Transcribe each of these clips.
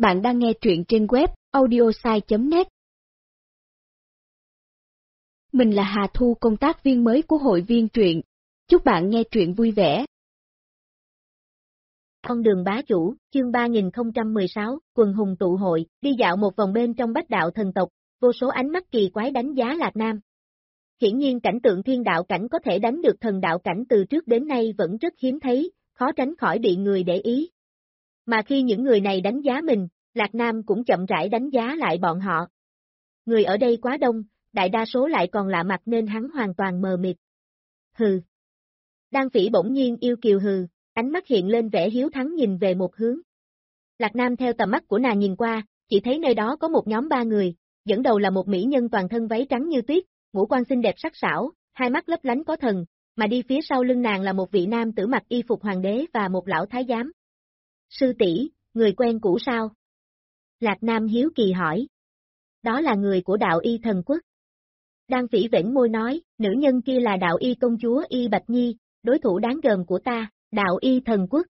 Bạn đang nghe truyện trên web audiosai.net. Mình là Hà Thu, công tác viên mới của hội viên truyện. Chúc bạn nghe truyện vui vẻ. Con đường bá chủ, chương 3016, quần hùng tụ hội, đi dạo một vòng bên trong bách đạo thần tộc, vô số ánh mắt kỳ quái đánh giá Lạc Nam. Hiển nhiên cảnh tượng thiên đạo cảnh có thể đánh được thần đạo cảnh từ trước đến nay vẫn rất hiếm thấy, khó tránh khỏi bị người để ý. Mà khi những người này đánh giá mình, Lạc Nam cũng chậm rãi đánh giá lại bọn họ. Người ở đây quá đông, đại đa số lại còn lạ mặt nên hắn hoàn toàn mờ mịt. Hừ. Đan Phỉ bỗng nhiên yêu kiều hừ, ánh mắt hiện lên vẻ hiếu thắng nhìn về một hướng. Lạc Nam theo tầm mắt của nàng nhìn qua, chỉ thấy nơi đó có một nhóm 3 người, dẫn đầu là một mỹ nhân toàn thân váy trắng như tuyết, ngũ quan xinh đẹp sắc sảo, hai mắt lấp lánh có thần, mà đi phía sau lưng nàng là một vị nam tử mặc y phục hoàng đế và một lão thái giám. Sư tỷ, người quen cũ sao? Lạc Nam hiếu kỳ hỏi. Đó là người của đạo y thần quốc. Đan Phỉ vểnh môi nói, nữ nhân kia là đạo y công chúa Y Bạch Nhi, đối thủ đáng gờm của ta, đạo y thần quốc.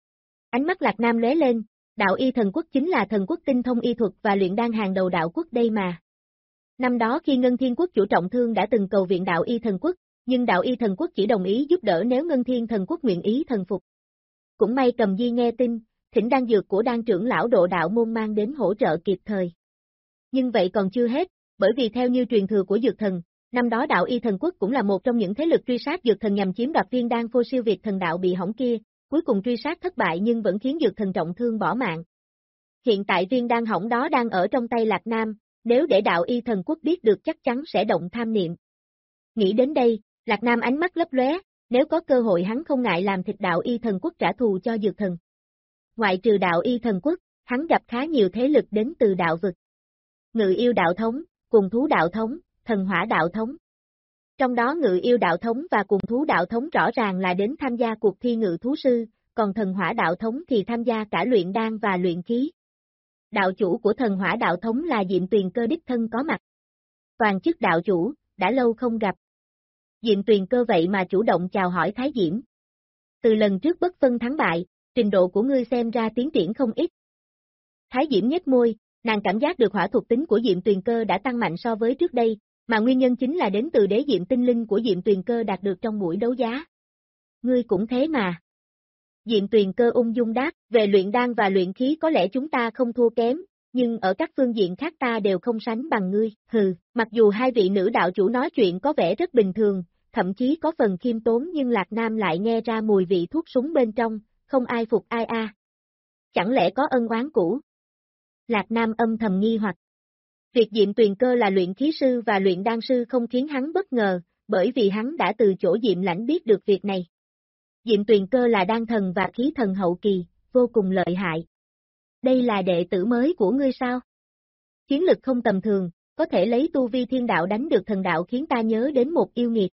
Ánh mắt Lạc Nam lóe lên, đạo y thần quốc chính là thần quốc tinh thông y thuật và luyện đan hàng đầu đạo quốc đây mà. Năm đó khi Ngân Thiên Quốc chủ trọng thương đã từng cầu viện đạo y thần quốc, nhưng đạo y thần quốc chỉ đồng ý giúp đỡ nếu Ngân Thiên thần quốc nguyện ý thần phục. Cũng may Cầm Di nghe tin, thỉnh đan dược của đan trưởng lão độ đạo môn mang đến hỗ trợ kịp thời. Nhưng vậy còn chưa hết, bởi vì theo như truyền thừa của dược thần, năm đó đạo y thần quốc cũng là một trong những thế lực truy sát dược thần nhằm chiếm đoạt viên đan phô siêu việt thần đạo bị hỏng kia, cuối cùng truy sát thất bại nhưng vẫn khiến dược thần trọng thương bỏ mạng. Hiện tại viên đan hỏng đó đang ở trong tay Lạc Nam, nếu để đạo y thần quốc biết được chắc chắn sẽ động tham niệm. Nghĩ đến đây, Lạc Nam ánh mắt lấp lóe, nếu có cơ hội hắn không ngại làm thịt đạo y thần quốc trả thù cho dược thần. Ngoại trừ đạo y thần quốc, hắn gặp khá nhiều thế lực đến từ đạo vực. Ngự yêu đạo thống, cùng thú đạo thống, thần hỏa đạo thống. Trong đó ngự yêu đạo thống và cùng thú đạo thống rõ ràng là đến tham gia cuộc thi ngự thú sư, còn thần hỏa đạo thống thì tham gia cả luyện đan và luyện khí. Đạo chủ của thần hỏa đạo thống là Diệm Tuyền Cơ đích thân có mặt. Toàn chức đạo chủ, đã lâu không gặp. Diệm Tuyền Cơ vậy mà chủ động chào hỏi Thái Diễm. Từ lần trước bất phân thắng bại, trình độ của ngươi xem ra tiến triển không ít. Thái Diễm nhếch môi, nàng cảm giác được hỏa thuộc tính của Diệm Tuyền Cơ đã tăng mạnh so với trước đây, mà nguyên nhân chính là đến từ đế diệm tinh linh của Diệm Tuyền Cơ đạt được trong buổi đấu giá. Ngươi cũng thế mà. Diệm Tuyền Cơ ung dung đáp, về luyện đan và luyện khí có lẽ chúng ta không thua kém, nhưng ở các phương diện khác ta đều không sánh bằng ngươi. Hừ, mặc dù hai vị nữ đạo chủ nói chuyện có vẻ rất bình thường, thậm chí có phần khiêm tốn nhưng Lạc Nam lại nghe ra mùi vị thuốc súng bên trong, không ai phục ai a. Chẳng lẽ có ân oán cũ? Lạc Nam âm thầm nghi hoặc. Việc Diệm Tuyền Cơ là luyện khí sư và luyện đan sư không khiến hắn bất ngờ, bởi vì hắn đã từ chỗ Diệm Lãnh biết được việc này. Diệm Tuyền Cơ là đan thần và khí thần hậu kỳ, vô cùng lợi hại. Đây là đệ tử mới của ngươi sao? Chiến lực không tầm thường, có thể lấy tu vi thiên đạo đánh được thần đạo khiến ta nhớ đến một yêu nghiệt.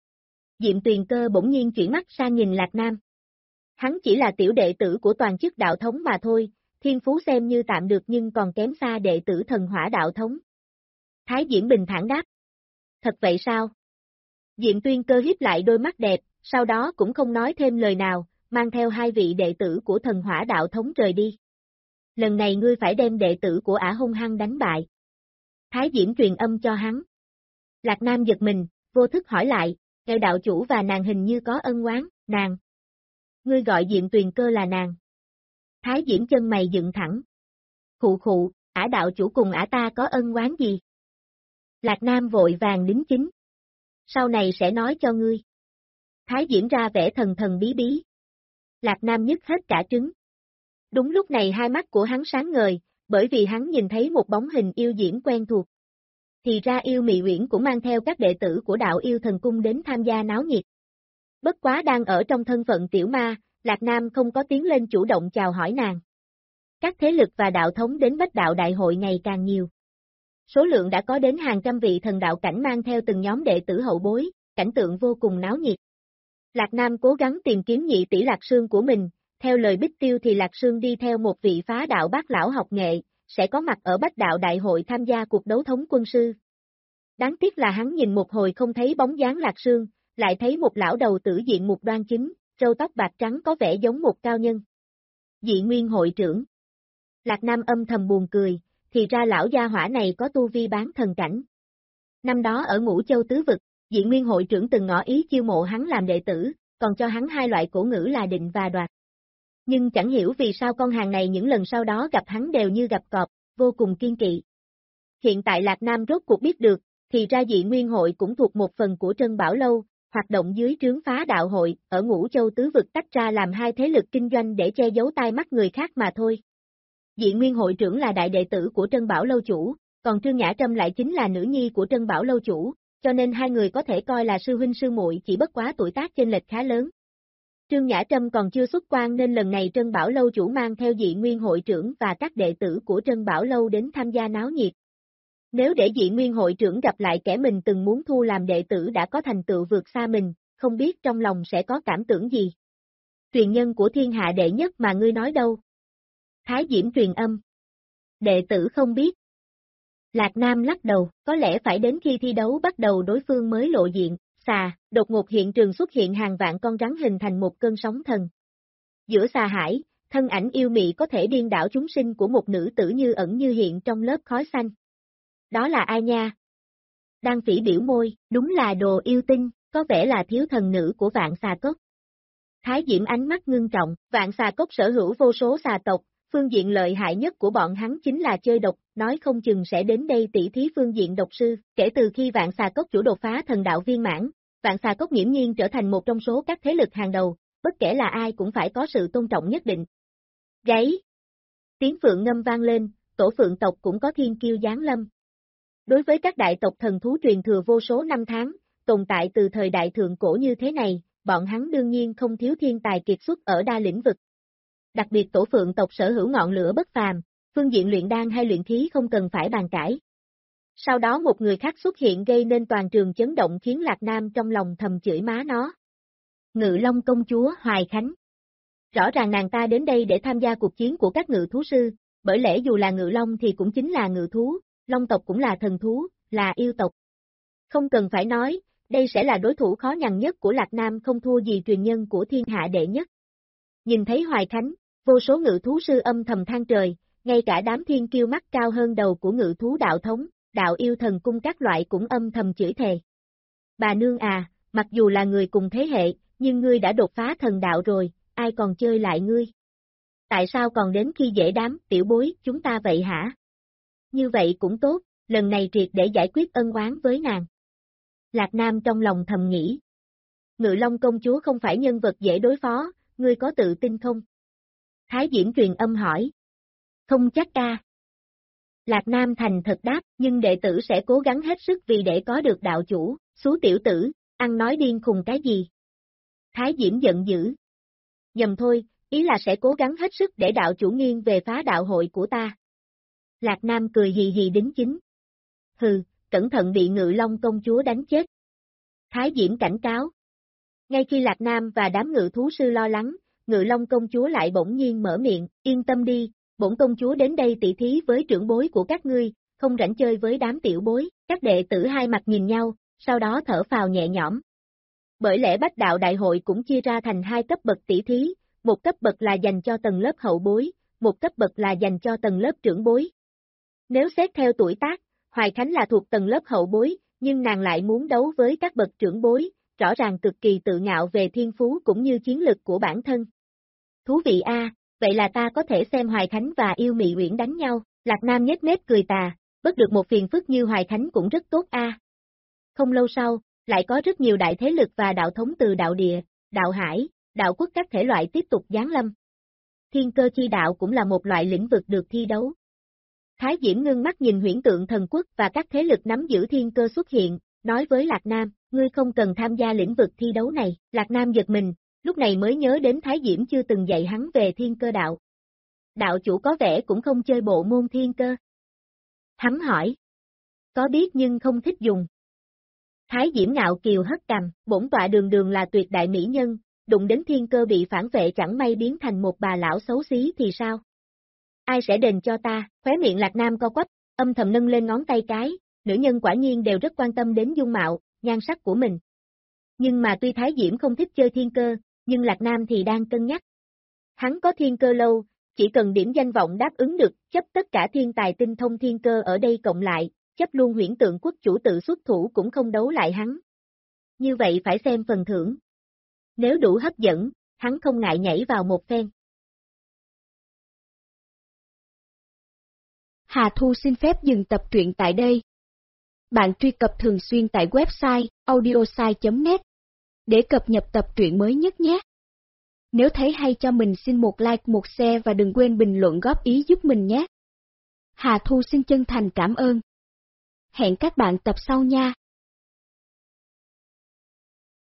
Diệm Tuyền Cơ bỗng nhiên chuyển mắt sang nhìn Lạc Nam. Hắn chỉ là tiểu đệ tử của toàn chức đạo thống mà thôi, thiên phú xem như tạm được nhưng còn kém xa đệ tử thần hỏa đạo thống. Thái Diễm bình thản đáp. Thật vậy sao? Diệm Tuyền Cơ hiếp lại đôi mắt đẹp, sau đó cũng không nói thêm lời nào, mang theo hai vị đệ tử của thần hỏa đạo thống rời đi. Lần này ngươi phải đem đệ tử của ả hung hăng đánh bại. Thái Diễm truyền âm cho hắn. Lạc Nam giật mình, vô thức hỏi lại, ngài đạo chủ và nàng hình như có ân oán, nàng. Ngươi gọi Diệm Tuyền Cơ là nàng. Thái Diễm chân mày dựng thẳng. Khụ khụ, ả đạo chủ cùng ả ta có ân oán gì? Lạc Nam vội vàng đính chính. Sau này sẽ nói cho ngươi. Thái Diễm ra vẻ thần thần bí bí. Lạc Nam nhức hết cả trứng. Đúng lúc này hai mắt của hắn sáng ngời, bởi vì hắn nhìn thấy một bóng hình yêu diễm quen thuộc. Thì ra Yêu Mị Uyển cũng mang theo các đệ tử của đạo yêu thần cung đến tham gia náo nhiệt. Bất quá đang ở trong thân phận tiểu ma, Lạc Nam không có tiến lên chủ động chào hỏi nàng. Các thế lực và đạo thống đến Bách Đạo Đại hội ngày càng nhiều. Số lượng đã có đến hàng trăm vị thần đạo cảnh mang theo từng nhóm đệ tử hậu bối, cảnh tượng vô cùng náo nhiệt. Lạc Nam cố gắng tìm kiếm nhị tỷ Lạc Sương của mình, theo lời Bích Tiêu thì Lạc Sương đi theo một vị phá đạo bác lão học nghệ, sẽ có mặt ở Bách Đạo Đại hội tham gia cuộc đấu thống quân sư. Đáng tiếc là hắn nhìn một hồi không thấy bóng dáng Lạc Sương, lại thấy một lão đầu tử diện mục đoan chính, râu tóc bạc trắng có vẻ giống một cao nhân. Dị Nguyên hội trưởng. Lạc Nam âm thầm buồn cười, thì ra lão gia hỏa này có tu vi bán thần cảnh. Năm đó ở Ngũ Châu Tứ Vực, Diện Nguyên hội trưởng từng ngỏ ý chiêu mộ hắn làm đệ tử, còn cho hắn hai loại cổ ngữ là định và đoạt. Nhưng chẳng hiểu vì sao con hàng này những lần sau đó gặp hắn đều như gặp cọp, vô cùng kiên kỵ. Hiện tại Lạc Nam rốt cuộc biết được, thì ra Diện Nguyên hội cũng thuộc một phần của Trân Bảo Lâu, hoạt động dưới trướng Phá Đạo hội, ở Ngũ Châu Tứ Vực tách ra làm hai thế lực kinh doanh để che giấu tai mắt người khác mà thôi. Diện Nguyên hội trưởng là đại đệ tử của Trân Bảo Lâu chủ, còn Trương Nhã Trâm lại chính là nữ nhi của Trân Bảo Lâu chủ, cho nên hai người có thể coi là sư huynh sư muội, chỉ bất quá tuổi tác chênh lệch khá lớn. Trương Nhã Trâm còn chưa xuất quan nên lần này Trân Bảo Lâu chủ mang theo Diện Nguyên hội trưởng và các đệ tử của Trân Bảo Lâu đến tham gia náo nhiệt. Nếu để Diện Nguyên hội trưởng gặp lại kẻ mình từng muốn thu làm đệ tử đã có thành tựu vượt xa mình, không biết trong lòng sẽ có cảm tưởng gì. Truyền nhân của thiên hạ đệ nhất mà ngươi nói đâu? Thái Diễm truyền âm. Đệ tử không biết. Lạc Nam lắc đầu, có lẽ phải đến khi thi đấu bắt đầu đối phương mới lộ diện. Đột ngột hiện trường xuất hiện hàng vạn con rắn hình thành một cơn sóng thần. Giữa xà hải, thân ảnh yêu mị có thể điên đảo chúng sinh của một nữ tử như ẩn như hiện trong lớp khói xanh. Đó là ai nha? Đan Phỉ biểu môi, đúng là đồ yêu tinh, có vẻ là thiếu thần nữ của Vạn Xà Cốc. Thái Diễm ánh mắt ngưng trọng, Vạn Xà Cốc sở hữu vô số xà tộc, phương diện lợi hại nhất của bọn hắn chính là chơi độc, nói không chừng sẽ đến đây tỉ thí phương diện độc sư. Kể từ khi Vạn Xà Cốc chủ đột phá thần đạo viên mãn, Vạn Xà Cốc nghiễm nhiên trở thành một trong số các thế lực hàng đầu, bất kể là ai cũng phải có sự tôn trọng nhất định. Gáy! Tiếng phượng ngâm vang lên, tổ phượng tộc cũng có thiên kiêu giáng lâm. Đối với các đại tộc thần thú truyền thừa vô số năm tháng, tồn tại từ thời đại thượng cổ như thế này, bọn hắn đương nhiên không thiếu thiên tài kiệt xuất ở đa lĩnh vực. Đặc biệt tổ phượng tộc sở hữu ngọn lửa bất phàm, phương diện luyện đan hay luyện khí không cần phải bàn cãi. Sau đó một người khác xuất hiện gây nên toàn trường chấn động khiến Lạc Nam trong lòng thầm chửi má nó. Ngự Long công chúa Hoài Khánh. Rõ ràng nàng ta đến đây để tham gia cuộc chiến của các ngự thú sư, bởi lẽ dù là ngự long thì cũng chính là ngự thú, long tộc cũng là thần thú, là yêu tộc. Không cần phải nói, đây sẽ là đối thủ khó nhằn nhất của Lạc Nam, không thua gì truyền nhân của thiên hạ đệ nhất. Nhìn thấy Hoài Khánh, vô số ngự thú sư âm thầm than trời, ngay cả đám thiên kiêu mắt cao hơn đầu của ngự thú đạo thống, đạo yêu thần cung các loại cũng âm thầm chửi thề. Bà nương à, mặc dù là người cùng thế hệ, nhưng ngươi đã đột phá thần đạo rồi, ai còn chơi lại ngươi? Tại sao còn đến khi dễ đám tiểu bối chúng ta vậy hả? Như vậy cũng tốt, lần này triệt để giải quyết ân oán với nàng. Lạc Nam trong lòng thầm nghĩ. Ngự Long công chúa không phải nhân vật dễ đối phó, ngươi có tự tin không? Thái Diễm truyền âm hỏi. Không chắc ca. Lạc Nam thành thật đáp, nhưng đệ tử sẽ cố gắng hết sức vì để có được đạo chủ, xú tiểu tử, ăn nói điên khùng cái gì? Thái Diễm giận dữ. Nhầm thôi, ý là sẽ cố gắng hết sức để đạo chủ nghiêng về phá đạo hội của ta. Lạc Nam cười hì hì đính chính. Hừ, cẩn thận bị Ngự Long công chúa đánh chết. Thái Diễm cảnh cáo. Ngay khi Lạc Nam và đám ngự thú sư lo lắng, Ngự Long công chúa lại bỗng nhiên mở miệng, yên tâm đi, bổn công chúa đến đây tỷ thí với trưởng bối của các ngươi, không rảnh chơi với đám tiểu bối. Các đệ tử hai mặt nhìn nhau, sau đó thở phào nhẹ nhõm. Bởi lẽ Bách Đạo Đại hội cũng chia ra thành hai cấp bậc tỷ thí, một cấp bậc là dành cho tầng lớp hậu bối, một cấp bậc là dành cho tầng lớp trưởng bối. Nếu xét theo tuổi tác, Hoài Khánh là thuộc tầng lớp hậu bối, nhưng nàng lại muốn đấu với các bậc trưởng bối, rõ ràng cực kỳ tự ngạo về thiên phú cũng như chiến lực của bản thân. Thú vị a, vậy là ta có thể xem Hoài Khánh và Yêu Mị Uyển đánh nhau. Lạc Nam nhếch mép cười tà, bất được một phiền phức như Hoài Khánh cũng rất tốt a. Không lâu sau, lại có rất nhiều đại thế lực và đạo thống từ đạo địa, đạo hải, đạo quốc các thể loại tiếp tục giáng lâm. Thiên cơ chi đạo cũng là một loại lĩnh vực được thi đấu. Thái Diễm ngưng mắt nhìn Huyễn Tượng Thần Quốc và các thế lực nắm giữ thiên cơ xuất hiện, nói với Lạc Nam, ngươi không cần tham gia lĩnh vực thi đấu này. Lạc Nam giật mình, lúc này mới nhớ đến Thái Diễm chưa từng dạy hắn về thiên cơ đạo. Đạo chủ có vẻ cũng không chơi bộ môn thiên cơ. Hắn hỏi. Có biết nhưng không thích dùng. Thái Diễm ngạo kiều hất cằm, bổn tọa đường đường là tuyệt đại mỹ nhân, đụng đến thiên cơ bị phản vệ chẳng may biến thành một bà lão xấu xí thì sao? Ai sẽ đền cho ta? Khóe miệng Lạc Nam co quắp, âm thầm nâng lên ngón tay cái, nữ nhân quả nhiên đều rất quan tâm đến dung mạo, nhan sắc của mình. Nhưng mà tuy Thái Diễm không thích chơi thiên cơ, nhưng Lạc Nam thì đang cân nhắc. Hắn có thiên cơ lâu, chỉ cần điểm danh vọng đáp ứng được, chấp tất cả thiên tài tinh thông thiên cơ ở đây cộng lại, chấp luôn Huyễn Tượng Quốc chủ tự xuất thủ cũng không đấu lại hắn. Như vậy phải xem phần thưởng. Nếu đủ hấp dẫn, hắn không ngại nhảy vào một phen. Hà Thu xin phép dừng tập truyện tại đây. Bạn truy cập thường xuyên tại website audiosai.net để cập nhật tập truyện mới nhất nhé. Nếu thấy hay cho mình xin một like, một share và đừng quên bình luận góp ý giúp mình nhé. Hà Thu xin chân thành cảm ơn. Hẹn các bạn tập sau nha.